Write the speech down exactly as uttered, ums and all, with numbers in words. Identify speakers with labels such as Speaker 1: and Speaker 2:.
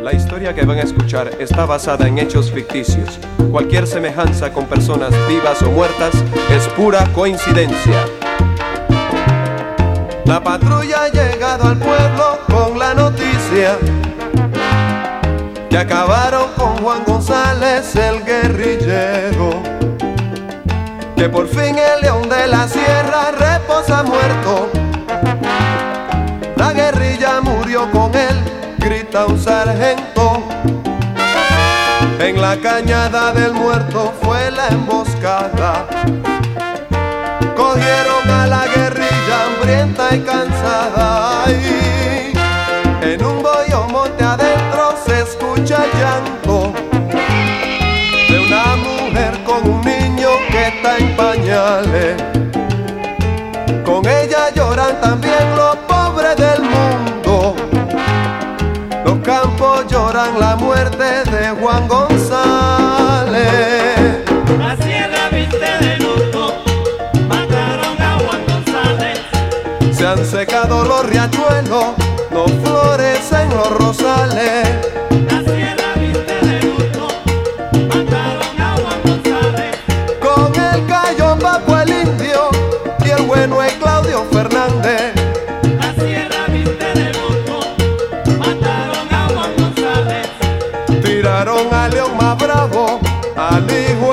Speaker 1: La historia que van a escuchar está basada en hechos ficticios. Cualquier semejanza con personas vivas o muertas es pura coincidencia. La patrulla ha llegado al pueblo con la noticia que acabaron con Juan González el guerrillero, que por fin el león de la sierra reposa muerto. La guerrilla murió con él, grita un sargento. En la cañada del muerto fue la emboscada. Cogieron a la guerrilla hambrienta y cansada. Y en un bohío monte adentro se escucha el llanto de una mujer con un niño que está en pañales. Con ella lloran también los pobres del mundo. Los campos lloran la muerte de Juan González.
Speaker 2: La sierra viste de luto, mataron a Juan González.
Speaker 1: Se han secado los riachuelos, no florecen los rosales.
Speaker 2: La sierra viste de luto, mataron a Juan González.
Speaker 1: Con él cayó Papo el indio y el bueno es Claudio Fernández.
Speaker 2: La sierra viste de luto, mataron a Juan González.
Speaker 1: Tiraron a León más bravo, al hijo